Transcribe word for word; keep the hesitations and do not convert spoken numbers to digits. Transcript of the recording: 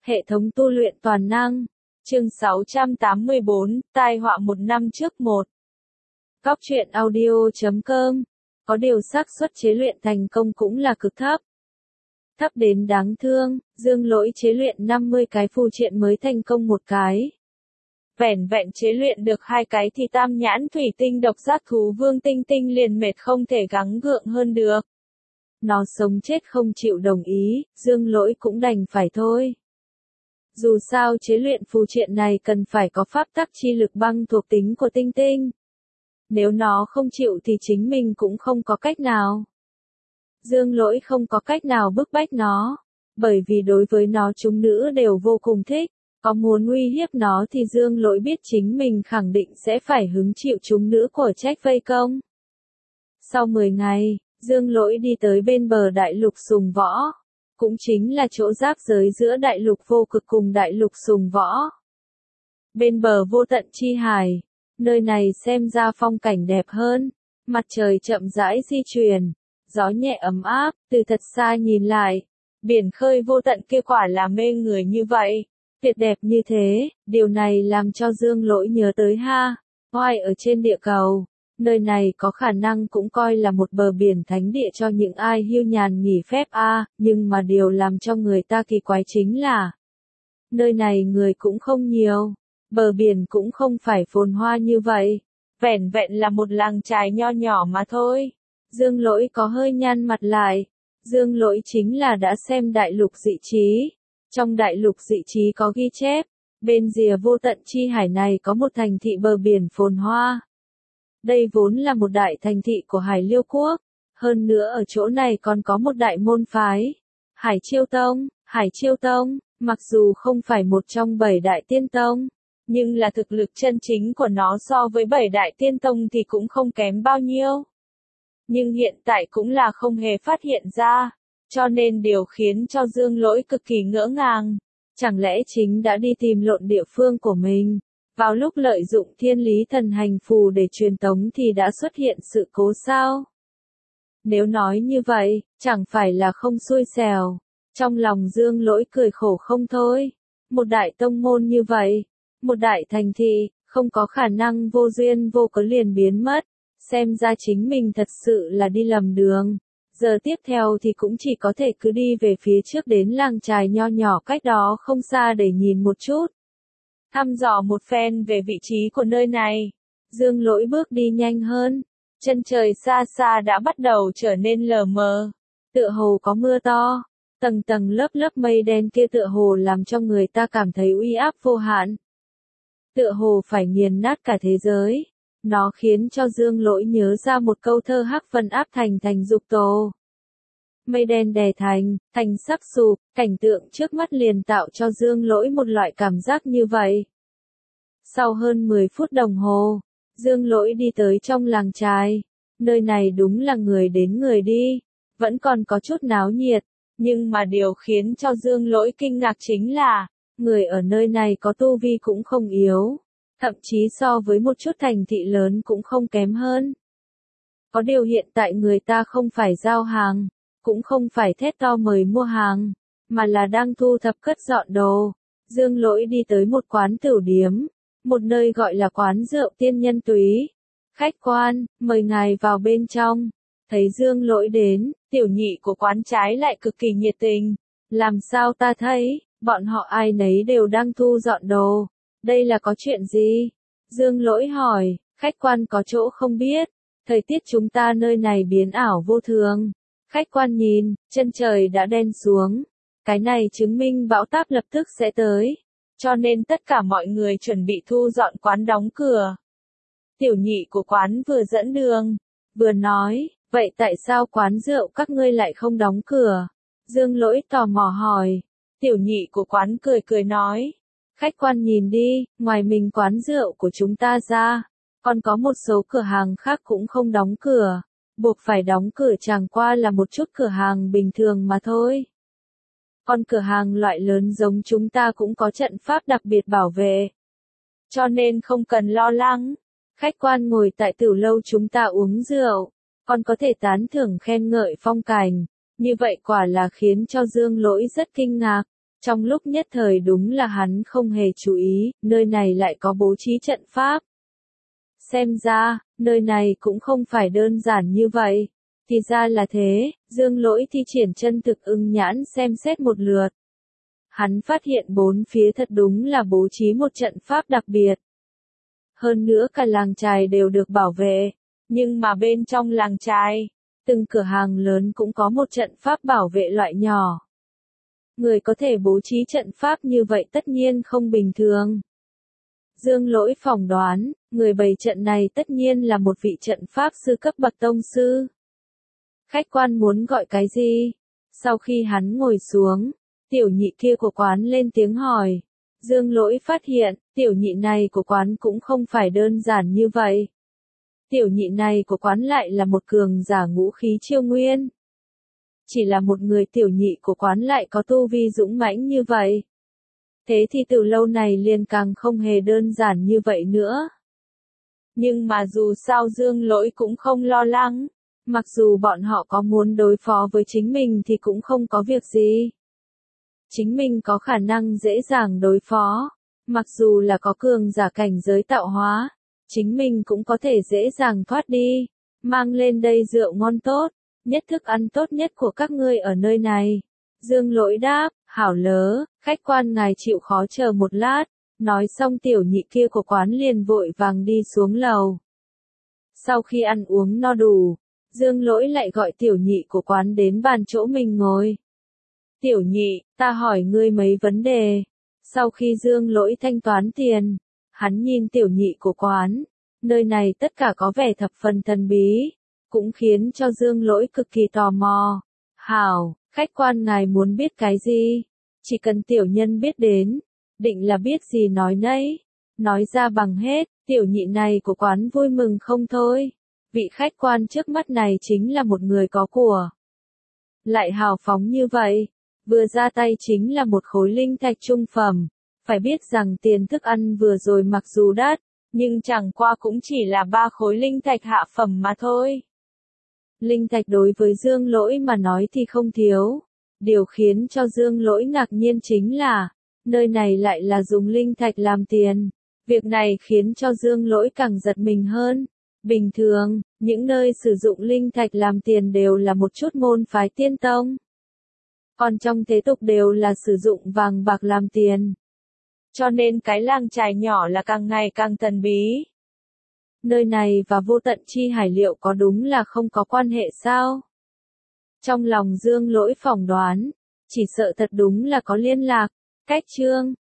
Hệ thống tu luyện toàn năng. Chương sáu trăm tám mươi bốn, tai họa một năm trước một. Góc truyện audio chấm com. Có điều xác suất chế luyện thành công cũng là cực thấp. Thấp đến đáng thương, Dương Lỗi chế luyện năm mươi cái phù triện mới thành công một cái. Vẻn vẹn chế luyện được hai cái thì tam nhãn thủy tinh độc giác thú Vương Tinh Tinh liền mệt không thể gắng gượng hơn được. Nó sống chết không chịu đồng ý, Dương Lỗi cũng đành phải thôi. Dù sao chế luyện phù triện này cần phải có pháp tắc chi lực băng thuộc tính của Tinh Tinh. Nếu nó không chịu thì chính mình cũng không có cách nào. Dương Lỗi không có cách nào bức bách nó, bởi vì đối với nó chúng nữ đều vô cùng thích. Có muốn uy hiếp nó thì Dương Lỗi biết chính mình khẳng định sẽ phải hứng chịu chúng nữ của trách vây công. Sau mười ngày, Dương Lỗi đi tới bên bờ đại lục Sùng Võ. Cũng chính là chỗ giáp giới giữa đại lục vô cực cùng đại lục Sùng Võ. Bên bờ vô tận chi hải, nơi này xem ra phong cảnh đẹp hơn. Mặt trời chậm rãi di chuyển, gió nhẹ ấm áp, từ thật xa nhìn lại. Biển khơi vô tận kia quả là mê người như vậy. Tuyệt đẹp như thế, điều này làm cho Dương Lỗi nhớ tới Ha, Hoài ở trên địa cầu. Nơi này có khả năng cũng coi là một bờ biển thánh địa cho những ai hiu nhàn nghỉ phép a, à, nhưng mà điều làm cho người ta kỳ quái chính là nơi này người cũng không nhiều, bờ biển cũng không phải phồn hoa như vậy, vẻn vẹn là một làng chài nho nhỏ mà thôi. Dương Lỗi có hơi nhăn mặt lại. Dương Lỗi chính là đã xem đại lục dị trí. Trong đại lục dị trí có ghi chép, bên rìa vô tận chi hải này có một thành thị bờ biển phồn hoa. Đây vốn là một đại thành thị của Hải Liêu Quốc, hơn nữa ở chỗ này còn có một đại môn phái, Hải Chiêu Tông. Hải Chiêu Tông, mặc dù không phải một trong bảy đại tiên tông, nhưng là thực lực chân chính của nó so với bảy đại tiên tông thì cũng không kém bao nhiêu. Nhưng hiện tại cũng là không hề phát hiện ra, cho nên điều khiến cho Dương Lỗi cực kỳ ngỡ ngàng. Chẳng lẽ chính đã đi tìm lộn địa phương của mình? Vào lúc lợi dụng thiên lý thần hành phù để truyền tống thì đã xuất hiện sự cố sao? Nếu nói như vậy, chẳng phải là không xui xẻo. Trong lòng Dương Lỗi cười khổ không thôi. Một đại tông môn như vậy, một đại thành thị, không có khả năng vô duyên vô cớ liền biến mất. Xem ra chính mình thật sự là đi lầm đường. Giờ tiếp theo thì cũng chỉ có thể cứ đi về phía trước đến làng chài nho nhỏ cách đó không xa để nhìn một chút. Thăm dò một phen về vị trí của nơi này. Dương Lỗi bước đi nhanh hơn. Chân trời xa xa đã bắt đầu trở nên lờ mờ. Tựa hồ có mưa to. Tầng tầng lớp lớp mây đen kia tựa hồ làm cho người ta cảm thấy uy áp vô hạn. Tựa hồ phải nghiền nát cả thế giới. Nó khiến cho Dương Lỗi nhớ ra một câu thơ Hắc Vân áp thành thành dục tổ. Mây đen đè thành, thành sắp sụp, cảnh tượng trước mắt liền tạo cho Dương Lỗi một loại cảm giác như vậy. Sau hơn mười phút đồng hồ, Dương Lỗi đi tới trong làng chài. Nơi này đúng là người đến người đi, vẫn còn có chút náo nhiệt, nhưng mà điều khiến cho Dương Lỗi kinh ngạc chính là, người ở nơi này có tu vi cũng không yếu. Thậm chí so với một chút thành thị lớn cũng không kém hơn. Có điều hiện tại người ta không phải giao hàng, cũng không phải thét to mời mua hàng, mà là đang thu thập cất dọn đồ. Dương Lỗi đi tới một quán tửu điếm, một nơi gọi là quán rượu Tiên Nhân Túy. Khách quan, mời ngài vào bên trong. Thấy Dương Lỗi đến, tiểu nhị của quán trái lại cực kỳ nhiệt tình. Làm sao ta thấy, bọn họ ai nấy đều đang thu dọn đồ. Đây là có chuyện gì? Dương Lỗi hỏi, khách quan có chỗ không biết. Thời tiết chúng ta nơi này biến ảo vô thường. Khách quan nhìn, chân trời đã đen xuống. Cái này chứng minh bão táp lập tức sẽ tới. Cho nên tất cả mọi người chuẩn bị thu dọn quán đóng cửa. Tiểu nhị của quán vừa dẫn đường, vừa nói, vậy tại sao quán rượu các ngươi lại không đóng cửa? Dương Lỗi tò mò hỏi. Tiểu nhị của quán cười cười nói. Khách quan nhìn đi, ngoài mình quán rượu của chúng ta ra, còn có một số cửa hàng khác cũng không đóng cửa. Buộc phải đóng cửa chẳng qua là một chút cửa hàng bình thường mà thôi. Còn cửa hàng loại lớn giống chúng ta cũng có trận pháp đặc biệt bảo vệ. Cho nên không cần lo lắng. Khách quan ngồi tại tiểu lâu chúng ta uống rượu, còn có thể tán thưởng khen ngợi phong cảnh. Như vậy quả là khiến cho Dương Lỗi rất kinh ngạc. Trong lúc nhất thời đúng là hắn không hề chú ý, nơi này lại có bố trí trận pháp. Xem ra, nơi này cũng không phải đơn giản như vậy. Thì ra là thế, Dương Lỗi thi triển chân thực ưng nhãn xem xét một lượt. Hắn phát hiện bốn phía thật đúng là bố trí một trận pháp đặc biệt. Hơn nữa cả làng chài đều được bảo vệ, nhưng mà bên trong làng chài, từng cửa hàng lớn cũng có một trận pháp bảo vệ loại nhỏ. Người có thể bố trí trận pháp như vậy tất nhiên không bình thường. Dương Lỗi phỏng đoán, người bày trận này tất nhiên là một vị trận pháp sư cấp bậc tông sư. Khách quan muốn gọi cái gì? Sau khi hắn ngồi xuống, tiểu nhị kia của quán lên tiếng hỏi. Dương Lỗi phát hiện, tiểu nhị này của quán cũng không phải đơn giản như vậy. Tiểu nhị này của quán lại là một cường giả ngũ khí chiêu nguyên. Chỉ là một người tiểu nhị của quán lại có tu vi dũng mãnh như vậy. Thế thì từ lâu này liền càng không hề đơn giản như vậy nữa. Nhưng mà dù sao Dương Lỗi cũng không lo lắng. Mặc dù bọn họ có muốn đối phó với chính mình thì cũng không có việc gì. Chính mình có khả năng dễ dàng đối phó. Mặc dù là có cường giả cảnh giới tạo hóa, chính mình cũng có thể dễ dàng thoát đi. Mang lên đây rượu ngon tốt, nhất thức ăn tốt nhất của các ngươi ở nơi này. Dương Lỗi đáp, hảo lớ, khách quan ngài chịu khó chờ một lát. Nói xong tiểu nhị kia của quán liền vội vàng đi xuống lầu. Sau khi ăn uống no đủ, Dương Lỗi lại gọi tiểu nhị của quán đến bàn chỗ mình ngồi. Tiểu nhị, ta hỏi ngươi mấy vấn đề. Sau khi Dương Lỗi thanh toán tiền, hắn nhìn tiểu nhị của quán. Nơi này tất cả có vẻ thập phần thần bí, cũng khiến cho Dương Lỗi cực kỳ tò mò. Hảo, khách quan ngài muốn biết cái gì? Chỉ cần tiểu nhân biết đến, định là biết gì nói nấy. Nói ra bằng hết, tiểu nhị này của quán vui mừng không thôi. Vị khách quan trước mắt này chính là một người có của. Lại hào phóng như vậy, vừa ra tay chính là một khối linh thạch trung phẩm. Phải biết rằng tiền thức ăn vừa rồi mặc dù đắt, nhưng chẳng qua cũng chỉ là ba khối linh thạch hạ phẩm mà thôi. Linh thạch đối với Dương Lỗi mà nói thì không thiếu. Điều khiến cho Dương Lỗi ngạc nhiên chính là, nơi này lại là dùng linh thạch làm tiền. Việc này khiến cho Dương Lỗi càng giật mình hơn. Bình thường, những nơi sử dụng linh thạch làm tiền đều là một chút môn phái tiên tông. Còn trong thế tục đều là sử dụng vàng bạc làm tiền. Cho nên cái làng chài nhỏ là càng ngày càng thần bí. Nơi này và vô tận chi hải liệu có đúng là không có quan hệ sao? Trong lòng Dương Lỗi phỏng đoán, chỉ sợ thật đúng là có liên lạc. Cách chương